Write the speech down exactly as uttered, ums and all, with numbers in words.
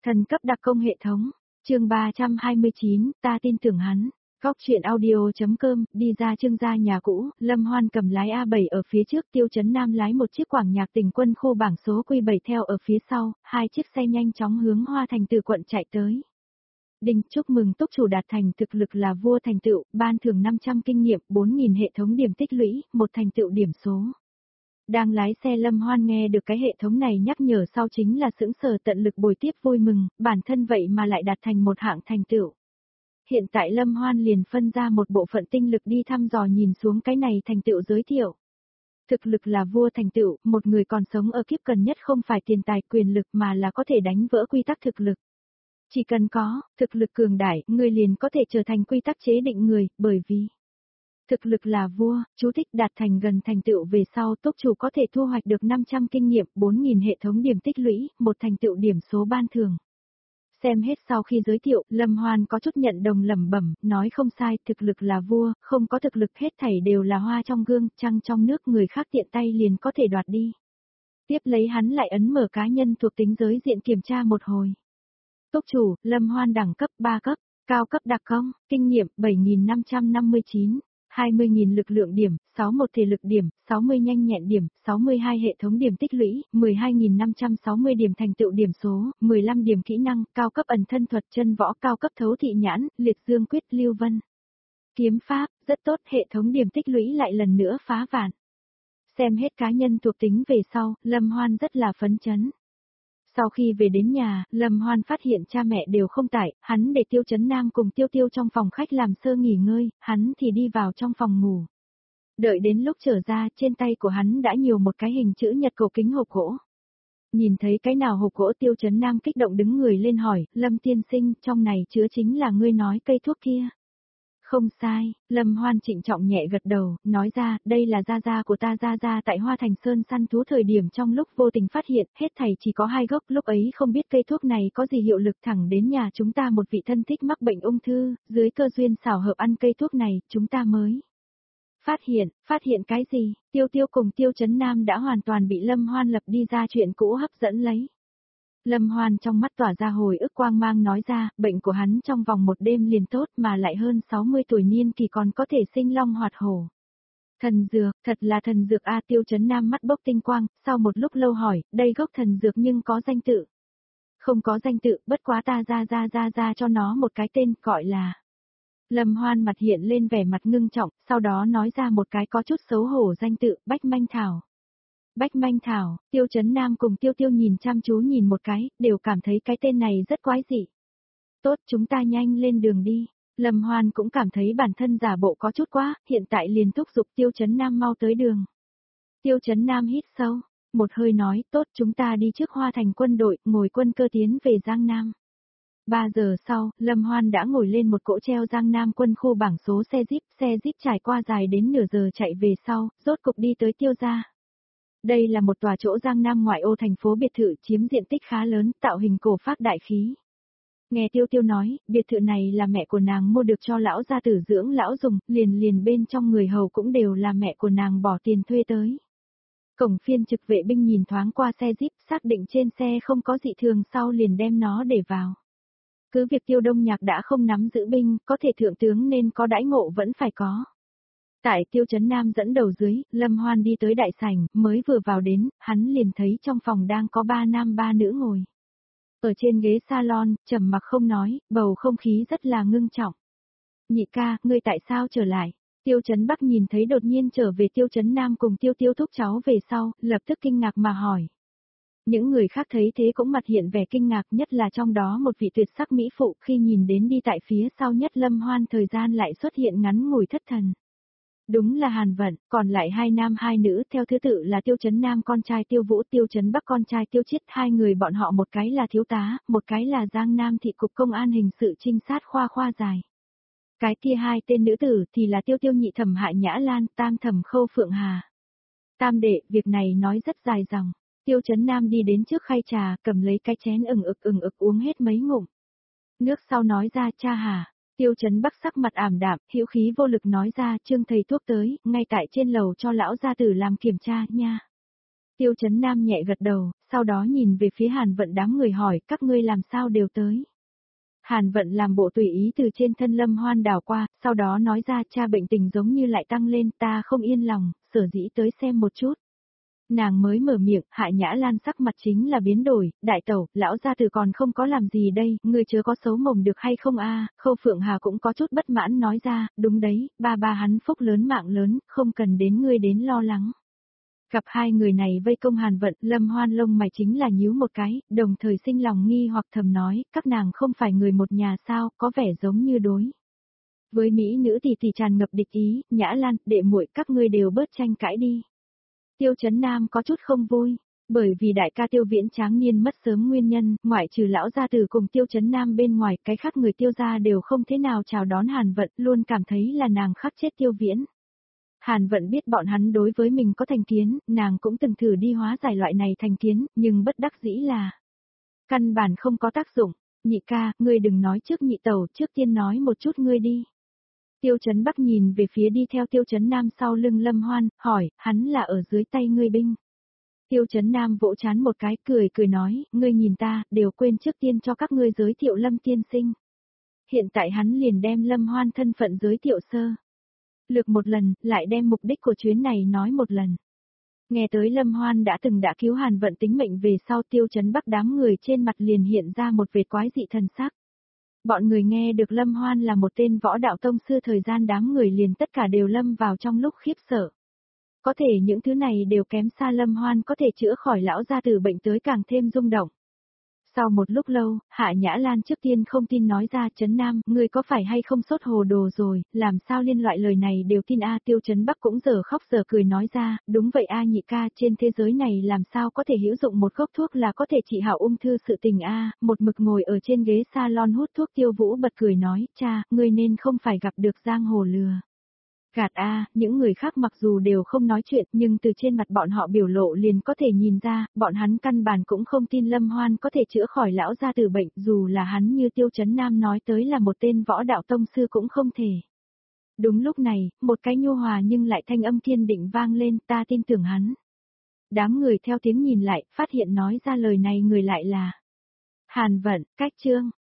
Thần cấp đặc công hệ thống, chương ba trăm hai mươi chín, ta tin tưởng hắn. Góc truyện audio.com, đi ra Trương gia nhà cũ, Lâm Hoan cầm lái A bảy ở phía trước, Tiêu Chấn Nam lái một chiếc Quảng Nhạc Tình Quân khu bảng số Q bảy theo ở phía sau, hai chiếc xe nhanh chóng hướng Hoa Thành từ quận chạy tới. Đinh, chúc mừng túc chủ đạt thành thực lực là vua thành tựu, ban thưởng năm trăm kinh nghiệm, bốn nghìn hệ thống điểm tích lũy, một thành tựu điểm số. Đang lái xe Lâm Hoan nghe được cái hệ thống này nhắc nhở sau chính là sững sờ tận lực bồi tiếp vui mừng, bản thân vậy mà lại đạt thành một hạng thành tựu. Hiện tại Lâm Hoan liền phân ra một bộ phận tinh lực đi thăm dò nhìn xuống cái này thành tựu giới thiệu. Thực lực là vua thành tựu, một người còn sống ở kiếp cần nhất không phải tiền tài quyền lực mà là có thể đánh vỡ quy tắc thực lực. Chỉ cần có thực lực cường đại, người liền có thể trở thành quy tắc chế định người, bởi vì thực lực là vua, chú thích đạt thành gần thành tựu về sau túc chủ có thể thu hoạch được năm trăm kinh nghiệm, bốn nghìn hệ thống điểm tích lũy, một thành tựu điểm số ban thưởng. Xem hết sau khi giới thiệu, Lâm Hoan có chút nhận đồng lẩm bẩm, nói không sai, thực lực là vua, không có thực lực hết thảy đều là hoa trong gương, trăng trong nước người khác tiện tay liền có thể đoạt đi. Tiếp lấy hắn lại ấn mở cá nhân thuộc tính giới diện kiểm tra một hồi. Túc chủ, Lâm Hoan đẳng cấp ba cấp, cao cấp đặc công, kinh nghiệm bảy nghìn năm trăm năm mươi chín, hai mươi nghìn lực lượng điểm, sáu mươi mốt thể lực điểm, sáu mươi nhanh nhẹn điểm, sáu mươi hai hệ thống điểm tích lũy, mười hai nghìn năm trăm sáu mươi điểm thành tựu điểm số, mười lăm điểm kỹ năng, cao cấp ẩn thân thuật chân võ, cao cấp thấu thị nhãn, liệt dương quyết lưu vân. Kiếm pháp, rất tốt, hệ thống điểm tích lũy lại lần nữa phá vạn. Xem hết cá nhân thuộc tính về sau, Lâm Hoan rất là phấn chấn. Sau khi về đến nhà, Lâm Hoan phát hiện cha mẹ đều không tại, hắn để Tiêu Chấn Nam cùng Tiêu Tiêu trong phòng khách làm sơ nghỉ ngơi, hắn thì đi vào trong phòng ngủ. Đợi đến lúc trở ra, trên tay của hắn đã nhiều một cái hình chữ nhật cổ kính hộp gỗ. Nhìn thấy cái nào hộp gỗ, Tiêu Chấn Nam kích động đứng người lên hỏi, Lâm tiên sinh, trong này chứa chính là ngươi nói cây thuốc kia. Không sai, Lâm Hoan trịnh trọng nhẹ gật đầu, nói ra, đây là gia gia của ta gia gia tại Hoa Thành Sơn săn thú thời điểm trong lúc vô tình phát hiện, hết thảy chỉ có hai gốc, lúc ấy không biết cây thuốc này có gì hiệu lực, thẳng đến nhà chúng ta một vị thân thích mắc bệnh ung thư, dưới cơ duyên xảo hợp ăn cây thuốc này, chúng ta mới phát hiện, phát hiện cái gì, Tiêu Tiêu cùng Tiêu Chấn Nam đã hoàn toàn bị Lâm Hoan lập đi ra chuyện cũ hấp dẫn lấy. Lâm Hoan trong mắt tỏa ra hồi ức quang mang nói ra, bệnh của hắn trong vòng một đêm liền tốt mà lại hơn sáu mươi tuổi niên kỳ còn có thể sinh long hoạt hổ. Thần dược, thật là thần dược a. Tiêu Chấn Nam mắt bốc tinh quang, sau một lúc lâu hỏi, đây gốc thần dược nhưng có danh tự. Không có danh tự, bất quá ta ra ra ra ra cho nó một cái tên, gọi là. Lâm Hoan mặt hiện lên vẻ mặt ngưng trọng, sau đó nói ra một cái có chút xấu hổ danh tự, Bách Manh Thảo. Bách Manh Thảo, Tiêu Chấn Nam cùng Tiêu Tiêu nhìn chăm chú nhìn một cái, đều cảm thấy cái tên này rất quái dị. Tốt, chúng ta nhanh lên đường đi. Lâm Hoan cũng cảm thấy bản thân giả bộ có chút quá, hiện tại liền thúc giục Tiêu Chấn Nam mau tới đường. Tiêu Chấn Nam hít sâu, một hơi nói, tốt, chúng ta đi trước Hoa Thành quân đội, ngồi quân cơ tiến về Giang Nam. Ba giờ sau, Lâm Hoan đã ngồi lên một cỗ treo Giang Nam quân khu bảng số xe Jeep, xe Jeep trải qua dài đến nửa giờ chạy về sau, rốt cục đi tới Tiêu gia. Đây là một tòa chỗ Giang Nam ngoại ô thành phố biệt thự chiếm diện tích khá lớn, tạo hình cổ phác đại khí. Nghe Tiêu Tiêu nói, biệt thự này là mẹ của nàng mua được cho lão gia tử dưỡng lão dùng, liền liền bên trong người hầu cũng đều là mẹ của nàng bỏ tiền thuê tới. Cổng phiên trực vệ binh nhìn thoáng qua xe Jeep, xác định trên xe không có dị thường sau liền đem nó để vào. Cứ việc Tiêu Đông Nhạc đã không nắm giữ binh, có thể thượng tướng nên có đãi ngộ vẫn phải có. Tại Tiêu Chấn Nam dẫn đầu dưới, Lâm Hoan đi tới đại sảnh, mới vừa vào đến, hắn liền thấy trong phòng đang có ba nam ba nữ ngồi. Ở trên ghế salon, trầm mặc không nói, bầu không khí rất là ngưng trọng. Nhị ca, ngươi tại sao trở lại? Tiêu Chấn Bắc nhìn thấy đột nhiên trở về Tiêu Chấn Nam cùng Tiêu Tiêu thúc cháu về sau, lập tức kinh ngạc mà hỏi. Những người khác thấy thế cũng mặt hiện vẻ kinh ngạc, nhất là trong đó một vị tuyệt sắc mỹ phụ, khi nhìn đến đi tại phía sau nhất Lâm Hoan thời gian lại xuất hiện ngắn ngủi thất thần. Đúng là hàn vận, còn lại hai nam hai nữ theo thứ tự là Tiêu Chấn Nam con trai Tiêu Vũ, Tiêu Chấn Bắc con trai Tiêu Chiết, hai người bọn họ một cái là thiếu tá, một cái là Giang Nam thị cục công an hình sự trinh sát khoa khoa dài. Cái kia hai tên nữ tử thì là Tiêu Tiêu nhị thẩm Hại Nhã Lan, tam thẩm Khâu Phượng Hà. Tam đệ, việc này nói rất dài dòng. Tiêu Chấn Nam đi đến trước khay trà, cầm lấy cái chén ừng ực ừng ực uống hết mấy ngụm. Nước sau nói ra, cha hà. Tiêu Chấn Bắc sắc mặt ảm đạm, hữu khí vô lực nói ra, Trương thầy thuốc tới, ngay tại trên lầu cho lão gia tử làm kiểm tra nha. Tiêu Chấn Nam nhẹ gật đầu, sau đó nhìn về phía Hàn Vận đám người hỏi, các ngươi làm sao đều tới. Hàn Vận làm bộ tùy ý từ trên thân Lâm Hoan đảo qua, sau đó nói ra cha bệnh tình giống như lại tăng lên, ta không yên lòng, sở dĩ tới xem một chút. Nàng mới mở miệng, Hạ Nhã Lan sắc mặt chính là biến đổi, đại tẩu, lão gia tử còn không có làm gì đây, người chớ có xấu mồm được hay không a? Khâu Phượng Hà cũng có chút bất mãn nói ra, đúng đấy, ba ba hắn phúc lớn mạng lớn, không cần đến ngươi đến lo lắng. Gặp hai người này vây công Hàn Vận, Lâm Hoan lông mày chính là nhíu một cái, đồng thời sinh lòng nghi hoặc thầm nói, các nàng không phải người một nhà sao, có vẻ giống như đối. Với mỹ nữ thì thì tràn ngập địch ý, Nhã Lan, đệ muội các ngươi đều bớt tranh cãi đi. Tiêu Chấn Nam có chút không vui, bởi vì đại ca Tiêu Viễn tráng niên mất sớm nguyên nhân, ngoại trừ lão gia tử cùng Tiêu Chấn Nam bên ngoài, cái khác người Tiêu gia đều không thế nào chào đón Hàn Vận, luôn cảm thấy là nàng khắc chết Tiêu Viễn. Hàn Vận biết bọn hắn đối với mình có thành kiến, nàng cũng từng thử đi hóa giải loại này thành kiến, nhưng bất đắc dĩ là căn bản không có tác dụng. Nhị ca, ngươi đừng nói trước nhị tẩu, trước tiên nói một chút ngươi đi. Tiêu Chấn Bắc nhìn về phía đi theo Tiêu Chấn Nam sau lưng Lâm Hoan, hỏi, hắn là ở dưới tay ngươi binh. Tiêu Chấn Nam vỗ chán một cái, cười cười nói, ngươi nhìn ta, đều quên trước tiên cho các ngươi giới thiệu Lâm tiên sinh. Hiện tại hắn liền đem Lâm Hoan thân phận giới thiệu sơ lược một lần, lại đem mục đích của chuyến này nói một lần. Nghe tới Lâm Hoan đã từng đã cứu Hàn Vận tính mệnh về sau, Tiêu Chấn Bắc đám người trên mặt liền hiện ra một vệt quái dị thần sắc. Bọn người nghe được Lâm Hoan là một tên võ đạo tông sư, thời gian đám người liền tất cả đều lâm vào trong lúc khiếp sợ. Có thể những thứ này đều kém xa Lâm Hoan có thể chữa khỏi lão gia tử bệnh tới càng thêm rung động. Sau một lúc lâu, Hạ Nhã Lan trước tiên không tin nói ra, Chấn Nam, ngươi có phải hay không sốt hồ đồ rồi, làm sao liên loại lời này đều tin a? Tiêu Chấn Bắc cũng giờ khóc giờ cười nói ra, đúng vậy a nhị ca, trên thế giới này làm sao có thể hữu dụng một gốc thuốc là có thể trị hảo ung thư sự tình a? Một mực ngồi ở trên ghế salon hút thuốc Tiêu Vũ bật cười nói, cha, ngươi nên không phải gặp được giang hồ lừa gạt a. Những người khác mặc dù đều không nói chuyện, nhưng từ trên mặt bọn họ biểu lộ liền có thể nhìn ra, bọn hắn căn bản cũng không tin Lâm Hoan có thể chữa khỏi lão gia tử bệnh, dù là hắn như Tiêu Chấn Nam nói tới là một tên võ đạo tông sư cũng không thể. Đúng lúc này, một cái nhu hòa nhưng lại thanh âm kiên định vang lên, ta tin tưởng hắn. Đám người theo tiếng nhìn lại, phát hiện nói ra lời này người lại là Hàn Vận. Cách chương